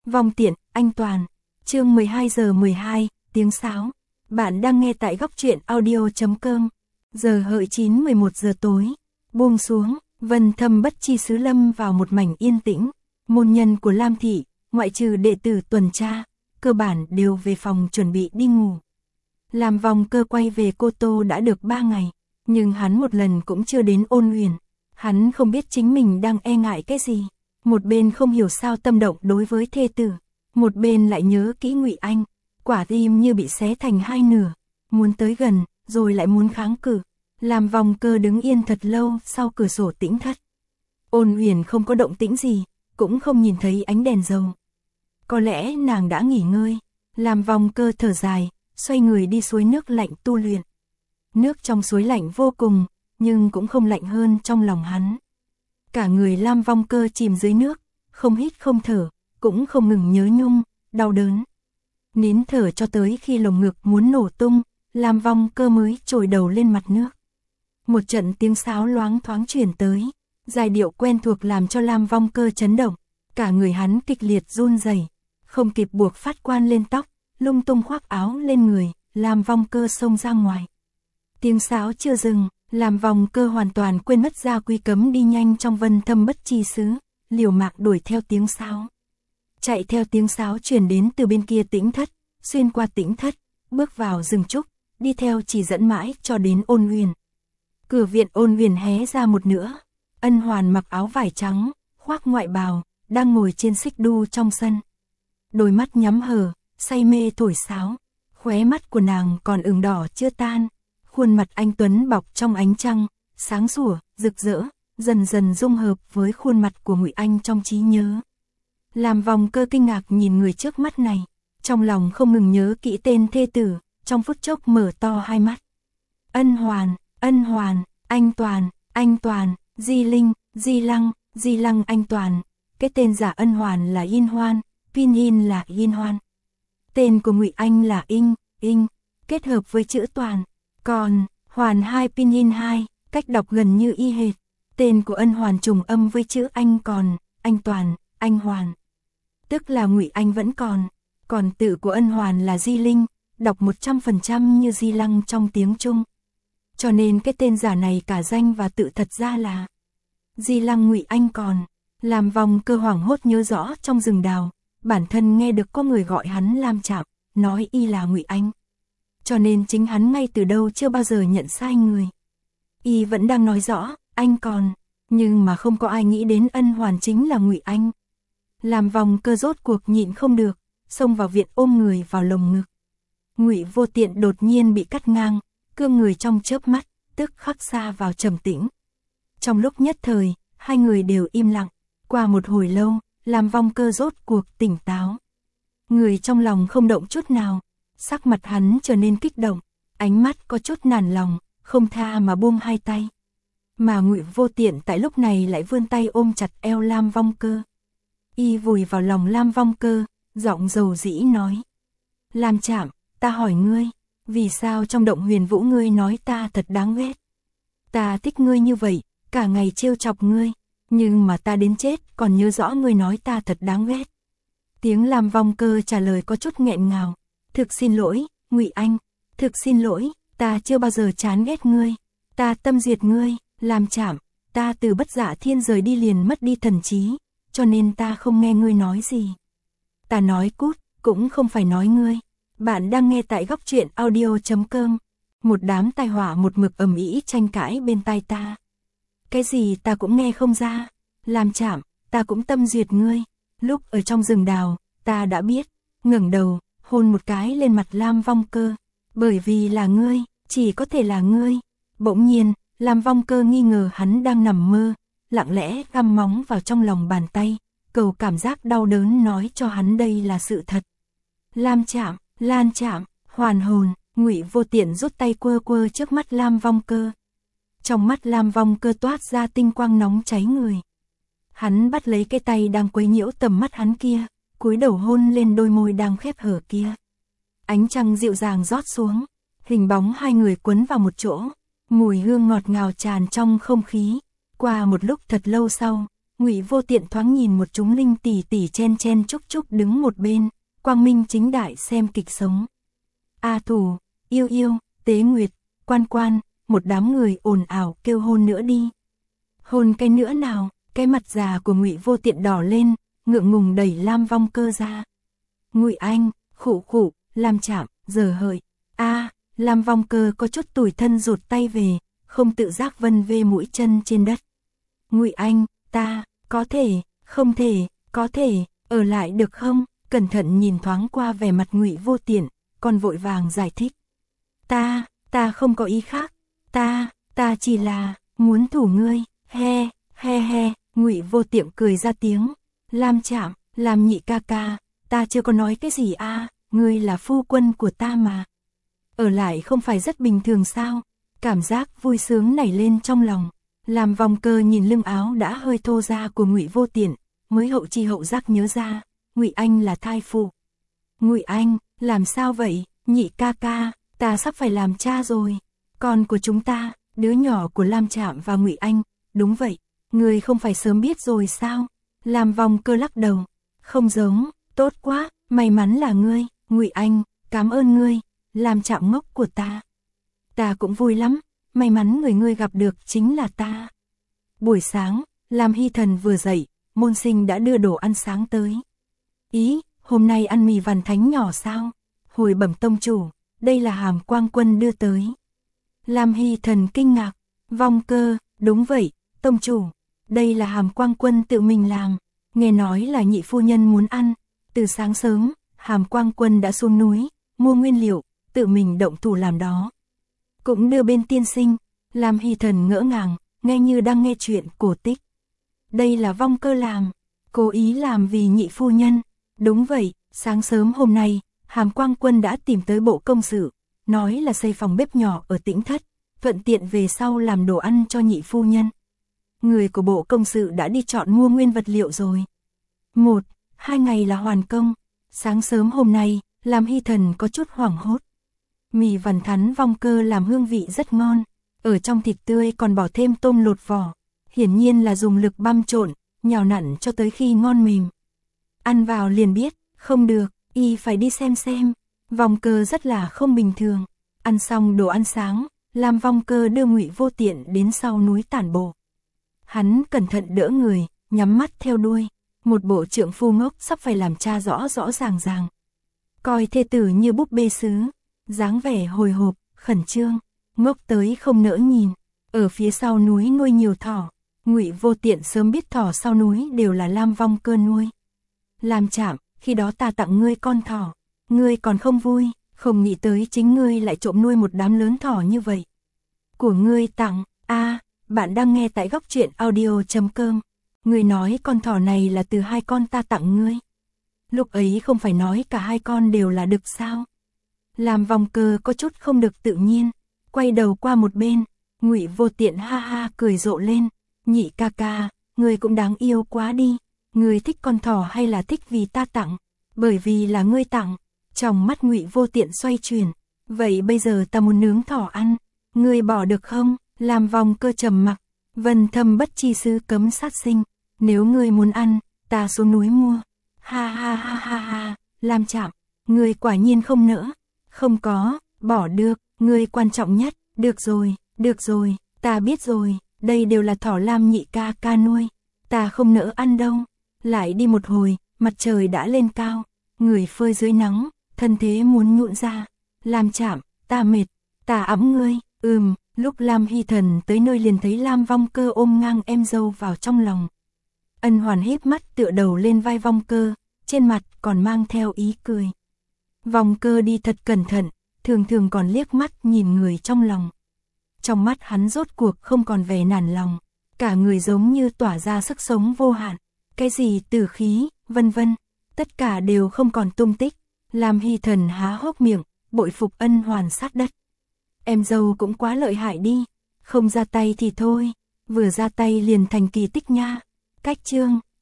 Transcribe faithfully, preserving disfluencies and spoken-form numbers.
Vong tiện, anh Toàn. Chương mười hai giờ mười hai, tiếng sáo. Bạn đang nghe tại góc truyện audio chấm com. Giờ hợi chín mười một giờ tối. Buông xuống, Vân Thâm bất chi xứ lâm vào một mảnh yên tĩnh. Môn nhân của Lam thị, ngoại trừ đệ tử tuần tra, cơ bản đều về phòng chuẩn bị đi ngủ. Làm Vong Cơ quay về Cô Tô đã được ba ngày, nhưng hắn một lần cũng chưa đến Ôn Huyền. Hắn không biết chính mình đang e ngại cái gì. Một bên không hiểu sao tâm động đối với thê tử, một bên lại nhớ kỹ Ngụy Anh, quả tim như bị xé thành hai nửa, muốn tới gần, rồi lại muốn kháng cự. Làm Vong Cơ đứng yên thật lâu sau cửa sổ tĩnh thất. Ôn Huyền không có động tĩnh gì, cũng không nhìn thấy ánh đèn dầu. Có lẽ nàng đã nghỉ ngơi. Làm Vong Cơ thở dài, xoay người đi suối nước lạnh tu luyện. Nước trong suối lạnh vô cùng, nhưng cũng không lạnh hơn trong lòng hắn. Cả người Lam Vong Cơ chìm dưới nước, không hít không thở, cũng không ngừng nhớ nhung, đau đớn. Nín thở cho tới khi lồng ngực muốn nổ tung, Lam Vong Cơ mới trồi đầu lên mặt nước. Một trận tiếng sáo loáng thoáng truyền tới, giai điệu quen thuộc làm cho Lam Vong Cơ chấn động, cả người hắn kịch liệt run rẩy, không kịp buộc phát quan lên tóc, lung tung khoác áo lên người, Lam Vong Cơ xông ra ngoài. Tiếng sáo chưa dừng, Lam Vong Cơ hoàn toàn quên mất gia quy cấm đi nhanh trong Vân Thâm bất chi xứ, liều mạng đuổi theo tiếng sáo. Chạy theo tiếng sáo truyền đến từ bên kia tĩnh thất, xuyên qua tĩnh thất, bước vào rừng trúc, đi theo chỉ dẫn mãi cho đến Ôn Huyền. Cửa viện Ôn Huyền hé ra một nửa, Ân Hoàn mặc áo vải trắng, khoác ngoại bào, đang ngồi trên xích đu trong sân. Đôi mắt nhắm hờ, say mê thổi sáo, khóe mắt của nàng còn ửng đỏ chưa tan. Khuôn mặt anh tuấn bọc trong ánh trăng, sáng sủa, rực rỡ, dần dần dung hợp với khuôn mặt của Ngụy Anh trong trí nhớ. Làm Vong Cơ kinh ngạc nhìn người trước mắt này, trong lòng không ngừng nhớ kỹ tên thê tử, trong phút chốc mở to hai mắt. Ân Hoàn, Ân Hoàn, Anh Toàn, Anh Toàn, Di Linh, Di Lăng, Di Lăng Anh Toàn. Cái tên giả Ân Hoàn là Yin Hoan, Pin Yin là Yin Hoan. Tên của Ngụy Anh là Inh, Inh, kết hợp với chữ Toàn. Còn, Hoàn hai Pin Yin hai, cách đọc gần như y hệt. Tên của Ân Hoàn trùng âm với chữ Anh còn, Anh Toàn, Anh Hoàn. Tức là Ngụy Anh vẫn còn, còn tự của Ân Hoàn là Di Linh, đọc một trăm phần trăm như Di Lăng trong tiếng Trung. Cho nên cái tên giả này cả danh và tự thật ra là Di Lăng Ngụy Anh còn. Làm Vong Cơ hoảng hốt nhớ rõ trong rừng đào, bản thân nghe được có người gọi hắn Lam Trạm, nói y là Ngụy Anh. Cho nên chính hắn ngay từ đâu chưa bao giờ nhận sai người. Y vẫn đang nói rõ, anh còn, nhưng mà không có ai nghĩ đến Ân Hoàn chính là Ngụy Anh. Làm Vong Cơ rốt cuộc nhịn không được, xông vào viện ôm người vào lồng ngực. Ngụy Vô Tiện đột nhiên bị cắt ngang, cương người trong chớp mắt, tức khắc xa vào trầm tĩnh. Trong lúc nhất thời, hai người đều im lặng, qua một hồi lâu, Làm Vong Cơ rốt cuộc tỉnh táo. Người trong lòng không động chút nào, sắc mặt hắn trở nên kích động, ánh mắt có chút nản lòng, không tha mà buông hai tay. Mà Ngụy Vô Tiện tại lúc này lại vươn tay ôm chặt eo Lam Vong Cơ. Y vùi vào lòng Lam Vong Cơ, giọng dầu dĩ nói: Lam Trạm, ta hỏi ngươi, vì sao trong Động Huyền Vũ ngươi nói ta thật đáng ghét? Ta thích ngươi như vậy, cả ngày trêu chọc ngươi, nhưng mà ta đến chết còn nhớ rõ ngươi nói ta thật đáng ghét. Tiếng Lam Vong Cơ trả lời có chút nghẹn ngào: Thực xin lỗi, Ngụy Anh, thực xin lỗi, ta chưa bao giờ chán ghét ngươi, ta tâm diệt ngươi, Lam Trạm, ta từ Bất Dạ Thiên rời đi liền mất đi thần trí, cho nên ta không nghe ngươi nói gì. Ta nói cút, cũng không phải nói ngươi. Bạn đang nghe tại góc truyện audio chấm com. Một đám tai họa một mực ầm ĩ tranh cãi bên tai ta. Cái gì ta cũng nghe không ra. Lam Trạm, ta cũng tâm duyệt ngươi. Lúc ở trong rừng đào, ta đã biết, ngẩng đầu, hôn một cái lên mặt Lam Vong Cơ. Bởi vì là ngươi, chỉ có thể là ngươi. Bỗng nhiên, Lam Vong Cơ nghi ngờ hắn đang nằm mơ, lặng lẽ găm móng vào trong lòng bàn tay, cầu cảm giác đau đớn nói cho hắn đây là sự thật. Lam Trạm, Lan Trạm, hoàn hồn, Ngụy Vô Tiện rút tay quơ quơ trước mắt Lam Vong Cơ. Trong mắt Lam Vong Cơ toát ra tinh quang nóng cháy người. Hắn bắt lấy cái tay đang quấy nhiễu tầm mắt hắn kia, cúi đầu hôn lên đôi môi đang khép hở kia. Ánh trăng dịu dàng rót xuống, hình bóng hai người quấn vào một chỗ, mùi hương ngọt ngào tràn trong không khí. Qua một lúc thật lâu sau, Ngụy Vô Tiện thoáng nhìn một chúng linh tỷ tỷ chen chen chúc chúc đứng một bên, quang minh chính đại xem kịch sống. A Thủ, Yêu Yêu, Tế Nguyệt, Quan Quan, một đám người ồn ào kêu hôn nữa đi. Hôn cái nữa nào? Cái mặt già của Ngụy Vô Tiện đỏ lên, ngượng ngùng đẩy Lam Vong Cơ ra. Ngụy Anh, khụ khụ, Lam Trạm, giờ hợi. A, Lam Vong Cơ có chút tủi thân rụt tay về, không tự giác vân vê mũi chân trên đất. Ngụy Anh, ta, có thể, không thể, có thể, ở lại được không? Cẩn thận nhìn thoáng qua vẻ mặt Ngụy Vô Tiện, còn vội vàng giải thích. Ta, ta không có ý khác, ta, ta chỉ là, muốn thủ ngươi, he, he he, Ngụy Vô Tiện cười ra tiếng. Lam Trạm, Lam nhị ca ca, ta chưa có nói cái gì a, ngươi là phu quân của ta mà. Ở lại không phải rất bình thường sao? Cảm giác vui sướng nảy lên trong lòng. Lam Vong Cơ nhìn lưng áo đã hơi thô ra của Ngụy Vô Tiện, mới hậu chi hậu giác nhớ ra, Ngụy Anh là thai phụ. Ngụy Anh, làm sao vậy? Nhị ca ca, ta sắp phải làm cha rồi. Con của chúng ta, đứa nhỏ của Lam Trạm và Ngụy Anh, đúng vậy, ngươi không phải sớm biết rồi sao? Lam Vong Cơ lắc đầu, không giống, tốt quá, may mắn là ngươi, Ngụy Anh, cảm ơn ngươi, Lam Trạm ngốc của ta. Ta cũng vui lắm, may mắn người ngươi gặp được chính là ta. Buổi sáng, Lam Hy Thần vừa dậy, môn sinh đã đưa đồ ăn sáng tới. Ý, hôm nay ăn mì vằn thánh nhỏ sao? Hồi bẩm tông chủ, đây là Hàm Quang Quân đưa tới. Lam Hy Thần kinh ngạc, Vong Cơ, đúng vậy, tông chủ, đây là Hàm Quang Quân tự mình làm, nghe nói là nhị phu nhân muốn ăn. Từ sáng sớm, Hàm Quang Quân đã xuống núi, mua nguyên liệu, tự mình động thủ làm đó. Cũng đưa bên tiên sinh. Lam Hy Thần ngỡ ngàng, nghe như đang nghe chuyện cổ tích. Đây là Vong Cơ làm, cố ý làm vì nhị phu nhân. Đúng vậy, sáng sớm hôm nay, Hàm Quang Quân đã tìm tới bộ công sự, nói là xây phòng bếp nhỏ ở Tĩnh Thất, thuận tiện về sau làm đồ ăn cho nhị phu nhân. Người của bộ công sự đã đi chọn mua nguyên vật liệu rồi. Một, hai ngày là hoàn công. Sáng sớm hôm nay, Lam Hy Thần có chút hoảng hốt. Mì vằn thắn Vong Cơ làm hương vị rất ngon, ở trong thịt tươi còn bỏ thêm tôm lột vỏ, hiển nhiên là dùng lực băm trộn, nhào nặn cho tới khi ngon mềm. Ăn vào liền biết, không được, y phải đi xem xem. Vong Cơ rất là không bình thường. Ăn xong đồ ăn sáng, Lam Vong Cơ đưa Ngụy Vô Tiện đến sau núi tản bộ. Hắn cẩn thận đỡ người, nhắm mắt theo đuôi, một bộ trượng phu ngốc sắp phải làm cha rõ rõ ràng ràng. Coi thê tử như búp bê sứ, dáng vẻ hồi hộp, khẩn trương, ngốc tới không nỡ nhìn. Ở phía sau núi nuôi nhiều thỏ, Ngụy Vô Tiện sớm biết thỏ sau núi đều là Lam Vong Cơ nuôi. Lam Trạm, khi đó ta tặng ngươi con thỏ, ngươi còn không vui, không nghĩ tới chính ngươi lại trộm nuôi một đám lớn thỏ như vậy. Của ngươi tặng, a, bạn đang nghe tại góc truyện audio chấm com. Ngươi nói con thỏ này là từ hai con ta tặng ngươi. Lúc ấy không phải nói cả hai con đều là đực sao? Lam Vong Cơ có chút không được tự nhiên, quay đầu qua một bên, Ngụy Vô Tiện ha ha cười rộ lên, nhị ca ca, ngươi cũng đáng yêu quá đi, ngươi thích con thỏ hay là thích vì ta tặng? Bởi vì là ngươi tặng. Trong mắt Ngụy Vô Tiện xoay chuyển, vậy bây giờ ta muốn nướng thỏ ăn, ngươi bỏ được không? Lam Vong Cơ trầm mặc, Vân Thâm Bất Chi Sư cấm sát sinh, nếu ngươi muốn ăn, ta xuống núi mua. Ha ha ha ha ha, Lam Trạm, ngươi quả nhiên không nỡ. Không có, bỏ được, ngươi quan trọng nhất, được rồi, được rồi, ta biết rồi, đây đều là thỏ Lam nhị ca ca nuôi, ta không nỡ ăn đâu. Lại đi một hồi, mặt trời đã lên cao, người phơi dưới nắng, thân thế muốn nhũn ra. Lam Trạm, ta mệt, ta ẵm ngươi. Ừm, lúc Lam Hy Thần tới nơi liền thấy Lam Vong Cơ ôm ngang em dâu vào trong lòng. Ân Hoàn híp mắt tựa đầu lên vai Vong Cơ, trên mặt còn mang theo ý cười. Vong Cơ đi thật cẩn thận, thường thường còn liếc mắt nhìn người trong lòng. Trong mắt hắn rốt cuộc không còn vẻ nản lòng, cả người giống như tỏa ra sức sống vô hạn. Cái gì tử khí, vân vân, tất cả đều không còn tung tích. Lam Hy Thần há hốc miệng, bội phục Ân Hoàn sát đất. Em dâu cũng quá lợi hại đi, không ra tay thì thôi, vừa ra tay liền thành kỳ tích nha. Cách chương